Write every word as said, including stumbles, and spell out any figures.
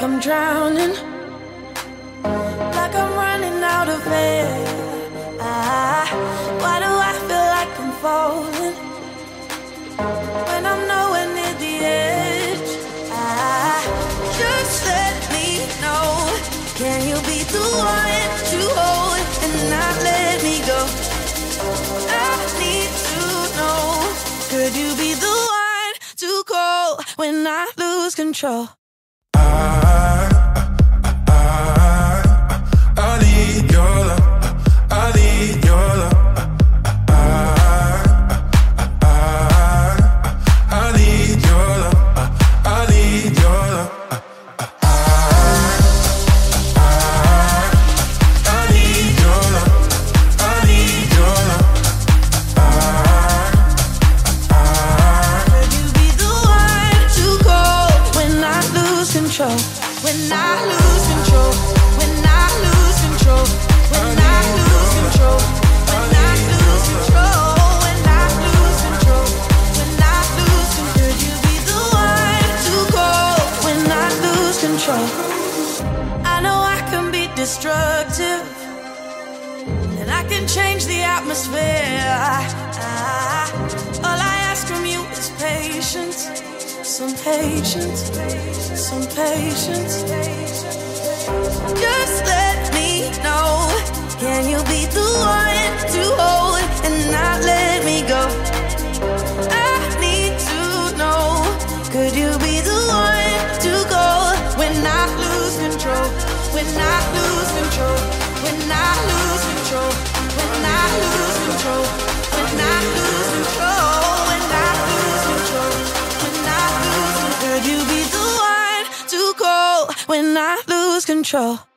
I'm drowning, like I'm running out of air. Ah, why do I feel like I'm falling when I'm nowhere near the edge? Ah, just let me know. Can you be the one to hold and not let me go? I need to know. Could you be the one to call when I lose control? When I lose control, when I lose control, when I lose control, when I lose control, when I lose control, when I lose control, could you be the one to call when I lose control? I know I can be destructive, and I can change the atmosphere. I, all I ask from you is patience. Some patience, some patience. Just let me know. Can you be the one to hold and not let me go? I need to know. Could you be the one to go when I lose control? When I lose control? When I lose control? When I lose control? When I lose control? When I lose control? Could you be the one to call when I lose control?